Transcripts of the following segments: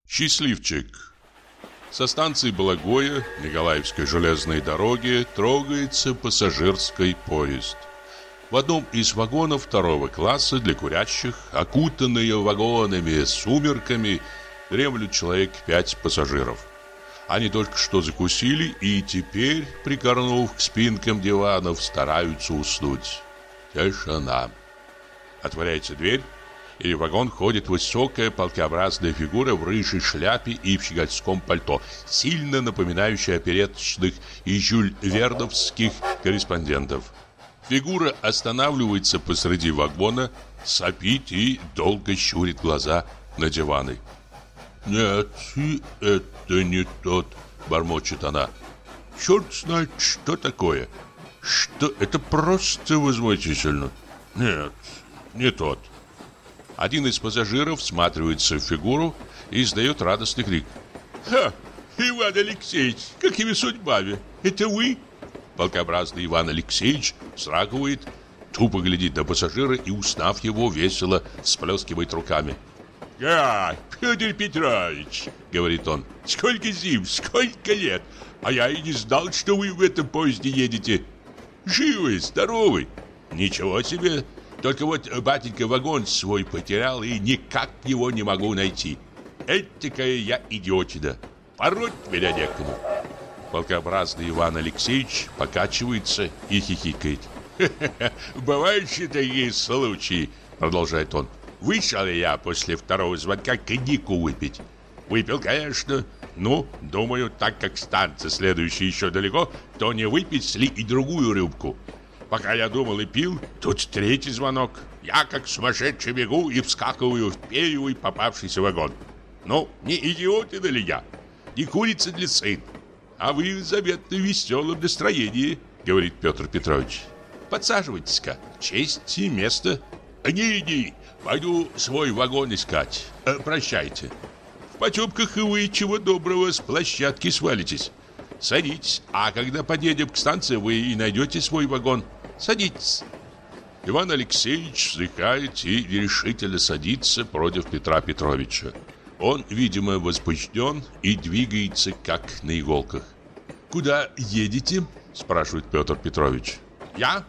Счастливчик. Со станции Благое Николаевской железной дороги трогается пассажирский поезд. В одном из вагонов второго класса для курящих, окутанные вагонами сумерками, дремлют человек 5 пассажиров. Они только что закусили и теперь, прикорнув к спинкам диванов, стараются уснуть. Тишина. Отворяется дверь, и в вагон ходит высокая палкообразная фигура в рыжей шляпе и в щегольском пальто, сильно напоминающая опереточных и жюль-верновских корреспондентов. Фигура останавливается посреди вагона, сопит и долго щурит глаза на диваны. «Нет, и это не тот», — бормочет она. «Черт знает, что такое. Что это просто возмутительно. Нет, не тот». Один из пассажиров всматривается в фигуру и издает радостный крик. «Ха! Иван Алексеевич, какими судьбами? Это вы?» Полкообразный Иван Алексеевич вздрагивает, тупо глядит на пассажира и, узнав его, весело всплескивает руками. Федор Петрович, — говорит он, — сколько зим, сколько лет, а я и не знал, что вы в этом поезде едете. Живы, здоровы? Ничего себе! Только вот батенька вагон свой потерял и никак его не могу найти. Этакая я идиотина. Пороть меня некому». Полкообразный Иван Алексеевич покачивается и хихикает. «Бывают же такие случаи, — продолжает он. Вышел я после второго звонка коньяку выпить. Выпил, конечно. Ну, думаю, так как станция следующая еще далеко, то не выпить ли и другую рюмку. Пока я думал и пил, тут третий звонок. Я как сумасшедший бегу и вскакиваю в первый попавшийся вагон. Ну, не идиотин ли я? Не курица ли сын? А вы в заветно веселом настроении, — говорит Петр Петрович. Подсаживайтесь-ка, честь и место. Не, пойду свой вагон искать. Прощайте. В потемках и вы, чего доброго, с площадки свалитесь. Садитесь, а когда подъедем к станции, вы и найдете свой вагон. Садитесь». Иван Алексеевич вздыхает и решительно садится против Петра Петровича. Он, видимо, возбужден и двигается, как на иголках. «Куда едете?» – спрашивает Петр Петрович. «Я?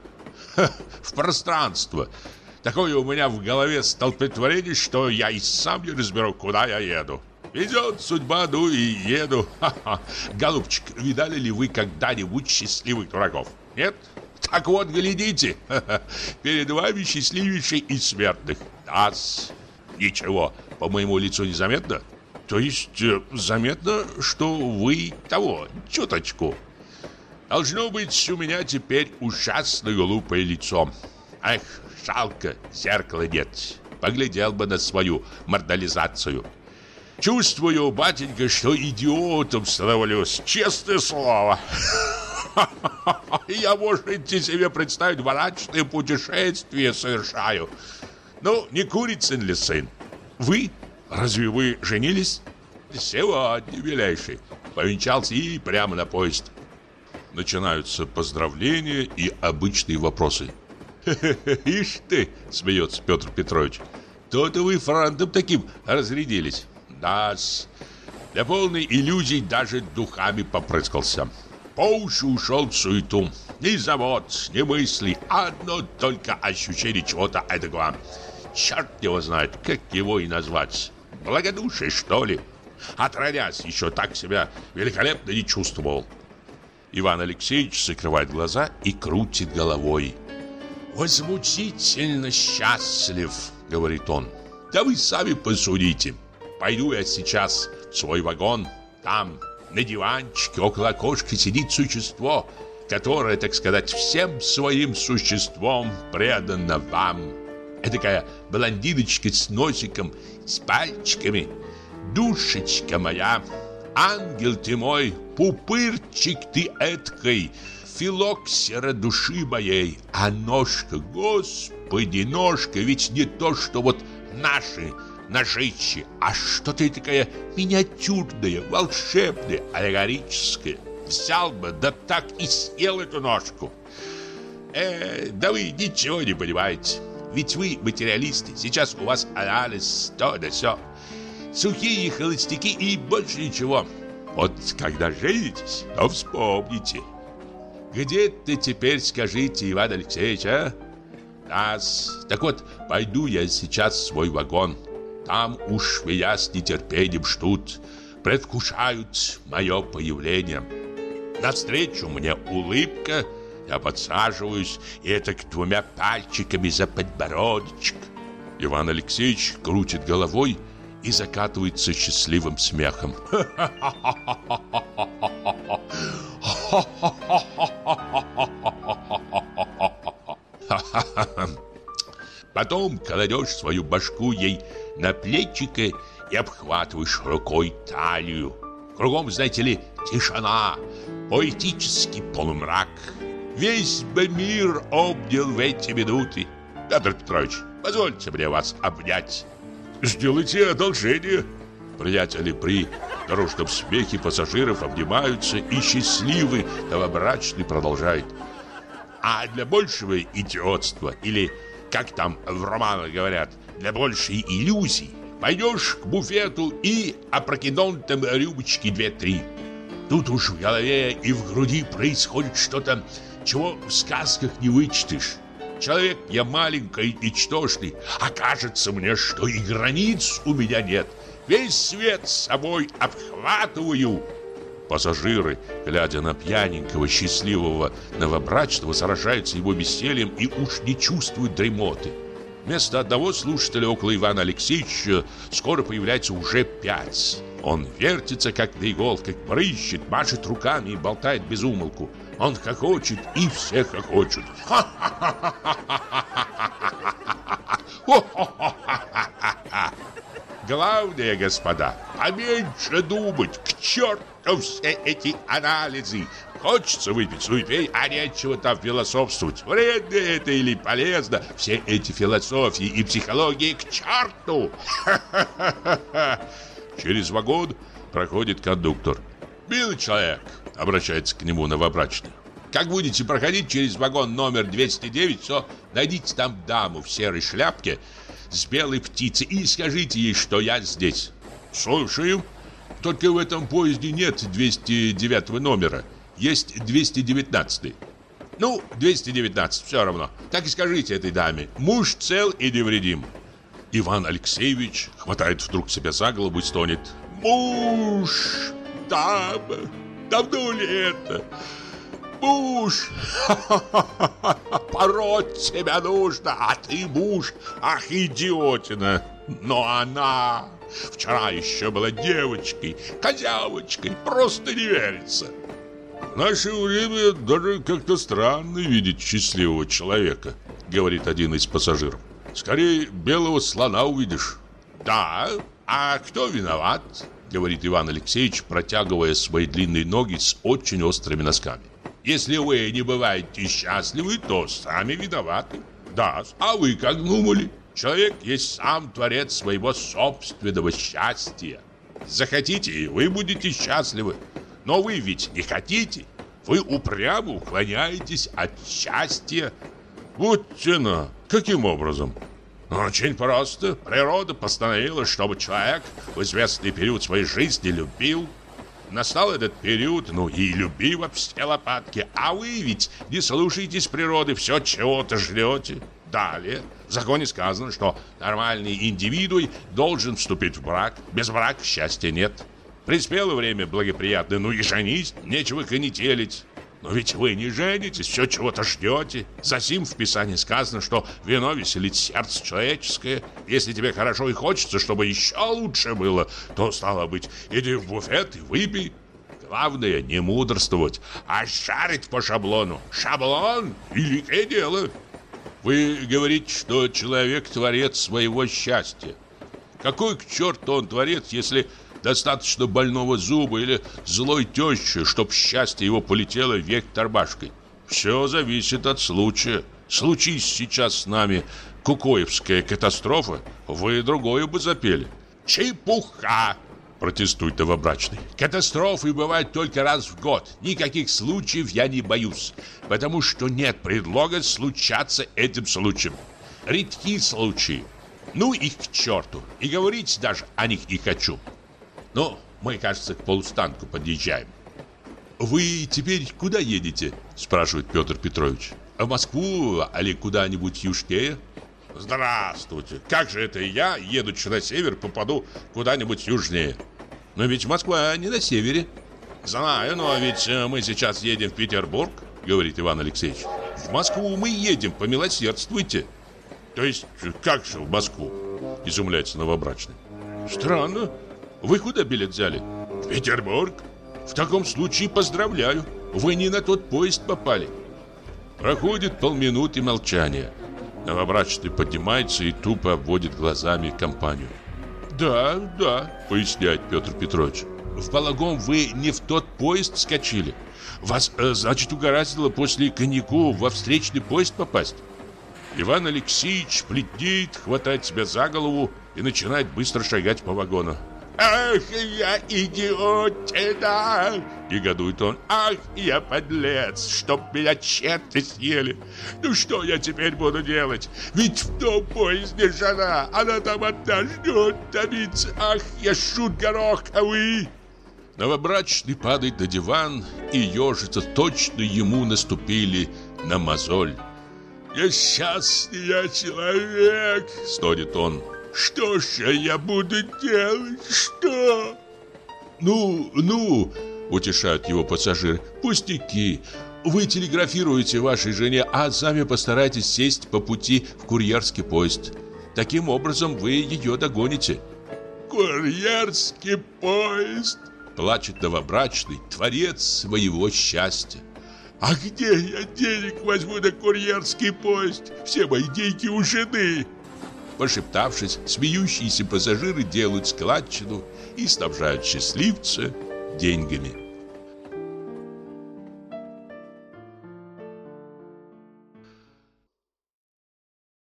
В пространство. Такое у меня в голове столпотворение, что я и сам не разберу, куда я еду. Везет судьба, ну и еду. Ха-ха. Голубчик, видали ли вы когда-нибудь счастливых дураков? Нет? Так вот, глядите. Ха-ха. Перед вами счастливейший из смертных. Ас. Ничего, по моему лицу незаметно? То есть заметно, что вы того, чуточку. Должно быть, у меня теперь ужасно глупое лицо. Эх, жалко, зеркала нет. Поглядел бы на свою мордализацию. Чувствую, батенька, что идиотом становлюсь, честное слово. Я, можете себе представить, мрачное путешествие совершаю. Ну, не курицын ли сын? Вы? Разве вы женились? Сегодня, милейший. Повенчался и прямо на поезд. Начинаются поздравления и обычные вопросы. «Ишь ты!» — смеется Петр Петрович. «То-то вы франтом таким разрядились. Да-с, для полной иллюзии даже духами попрыскался. По уши ушел в суету. Ни завод, ни мысли, одно только ощущение чего-то эдакого. Черт его знает, как его и назвать. Благодушие, что ли? Отродясь, еще так себя великолепно не чувствовал». Иван Алексеевич закрывает глаза и крутит головой. «Возмутительно счастлив», — говорит он. «Да вы сами посудите. Пойду я сейчас в свой вагон. Там, на диванчике, около окошка сидит существо, которое, так сказать, всем своим существом предано вам. Этакая блондиночка с носиком, с пальчиками. Душечка моя, ангел ты мой, пупырчик ты эткой, филоксера души моей. А ножка, господи, ножка, ведь не то, что вот наши ножичьи, а что-то такая миниатюрная, волшебная, аллегорическая. Взял бы, да так и съел эту ножку. Да вы ничего не понимаете. Ведь вы материалисты. Сейчас у вас анализ, то да сё. сухие холостяки и больше ничего. Вот когда женитесь, то вспомните. Где ты теперь, скажите, Иван Алексеевич, а? Так вот, пойду я сейчас в свой вагон. Там уж меня с нетерпением ждут, предвкушают мое появление. Навстречу мне улыбка, я подсаживаюсь, и это к двумя пальчиками за подбородочек. Иван Алексеевич крутит головой и закатывается счастливым смехом. Потом кладешь свою башку ей на плечико и обхватываешь рукой талию. Кругом, знаете ли, тишина, поэтический полумрак. Весь бы мир обнял в эти минуты. Петр Петрович, позвольте мне вас обнять. Сделайте одолжение. Приятели при дружном смехе пассажиров обнимаются, и счастливый новобрачный продолжает. А для большего идиотства, или, как там в романах говорят, для большей иллюзий, пойдешь к буфету и опрокинул там рюмочки 2-3. Тут уж в голове и в груди происходит что-то, чего в сказках не вычтешь. Человек я маленький, ничтожный, а кажется мне, что и границ у меня нет. Весь свет с собой обхватываю. Пассажиры, глядя на пьяненького, счастливого новобрачного, сражаются его весельем и уж не чувствуют дремоты. Вместо одного слушателя около Ивана Алексеевича скоро появляется уже 5. Он вертится, как на иголках, прыщет, машет руками и болтает без умолку. Он хохочет, и все хохочут. Главное, господа, поменьше думать, к черту все эти анализы. Хочется выпить суетей, а нечего там философствовать. Вредно это или полезно? Все эти философии и психологии к черту! Через вагон проходит кондуктор. «Милый человек», — обращается к нему новобрачный, «как будете проходить через вагон номер 209, то найдите там даму в серой шляпке с белой птицей и скажите ей, что я здесь». «Слушаю. Только в этом поезде нет 209 номера. Есть 219. Ну, 219, все равно. Так и скажите этой даме. Муж цел и невредим». Иван Алексеевич хватает вдруг себя за голову и стонет. «Муж! Дама! Давно ли это? Муж! Пороть себя нужно, а ты муж! Ах, идиотина! Но она вчера еще была девочкой, козявочкой, просто не верится!» «В наше время даже как-то странно видеть счастливого человека», — говорит один из пассажиров. «Скорее белого слона увидишь». «Да, а кто виноват?» — говорит Иван Алексеевич, протягивая свои длинные ноги с очень острыми носками. «Если вы не бываете счастливы, то сами виноваты». «Да, а вы как думали? Человек есть сам творец своего собственного счастья. Захотите, и вы будете счастливы. Но вы ведь не хотите. Вы упрямо уклоняетесь от счастья». «Вот тена! Каким образом?» «Очень просто. Природа постановила, чтобы человек в известный период своей жизни любил. Настал этот период, ну и люби во все лопатки. А вы ведь не слушаетесь природы, все чего-то ждете. Далее, в законе сказано, что нормальный индивидуум должен вступить в брак. Без брака счастья нет. Приспело время благоприятное, ну и женись, нечего конетелить. Но ведь вы не женитесь, все чего-то ждете. Засим в Писании сказано, что вино веселит сердце человеческое. Если тебе хорошо и хочется, чтобы еще лучше было, то, стало быть, иди в буфет и выпей. Главное не мудрствовать, а шарить по шаблону. Шаблон – великое дело». «Вы говорите, что человек творец своего счастья. Какой к черту он творец, если достаточно больного зуба или злой тещи, чтоб счастье его полетело вверх тормашкой? Все зависит от случая. Случись сейчас с нами Кукоевская катастрофа, вы другое бы запели». «Чепуха!» – протестует новобрачный. «Катастрофы бывают только раз в год. Никаких случаев я не боюсь, потому что нет предлога случаться этим случаем. Редки случаи. Ну их к черту, и говорить даже о них не хочу. Ну, мы, кажется, к полустанку подъезжаем. Вы теперь куда едете? Спрашивает Петр Петрович. В Москву или куда-нибудь южнее? Здравствуйте, как же это я, едучи на север, попаду куда-нибудь южнее? Но ведь Москва не на севере. Знаю, но ведь мы сейчас едем в Петербург, говорит Иван Алексеевич. В Москву мы едем, помилосердствуйте. То есть, как же в Москву? Изумляется новобрачный. Странно. Вы куда билет взяли? В Петербург. В таком случае поздравляю. Вы не на тот поезд попали. Проходит полминуты молчания. Новобрачный поднимается и тупо обводит глазами компанию. Да, поясняет Петр Петрович. В Балагом вы не в тот поезд скочили. Вас, значит, угораздило после коньяку во встречный поезд попасть. Иван Алексеевич бледнеет, хватает себя за голову и начинает быстро шагать по вагону. «Ах, я идиотина!» — негодует он. «Ах, я подлец, чтоб меня черти съели! Ну что я теперь буду делать? Ведь в том поезде жена, она там одна ждет, томится. Ах, я шут гороховый!» Новобрачный падает на диван и ежится, точно ему наступили на мозоль. «Несчастный я человек!» — стонет он. «Что же я буду делать? Что?» Ну, утешают его пассажиры, пустяки. Вы телеграфируете вашей жене, а сами постарайтесь сесть по пути в курьерский поезд. Таким образом вы ее догоните. «Курьерский поезд!» — плачет новобрачный, творец своего счастья. «А где я денег возьму на курьерский поезд? Все мои деньги у жены!» Пошептавшись, смеющиеся пассажиры делают складчину и снабжают счастливца деньгами.